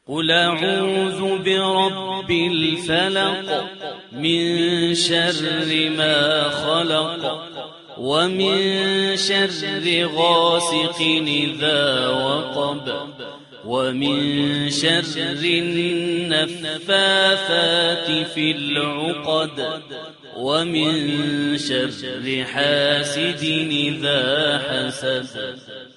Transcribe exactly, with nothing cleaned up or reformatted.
قل أعوذ برب الفلق من شر ما خلق ومن شر غاسق إذا وقب ومن شر النفاثات في العقد ومن شر حاسد إذا حسد.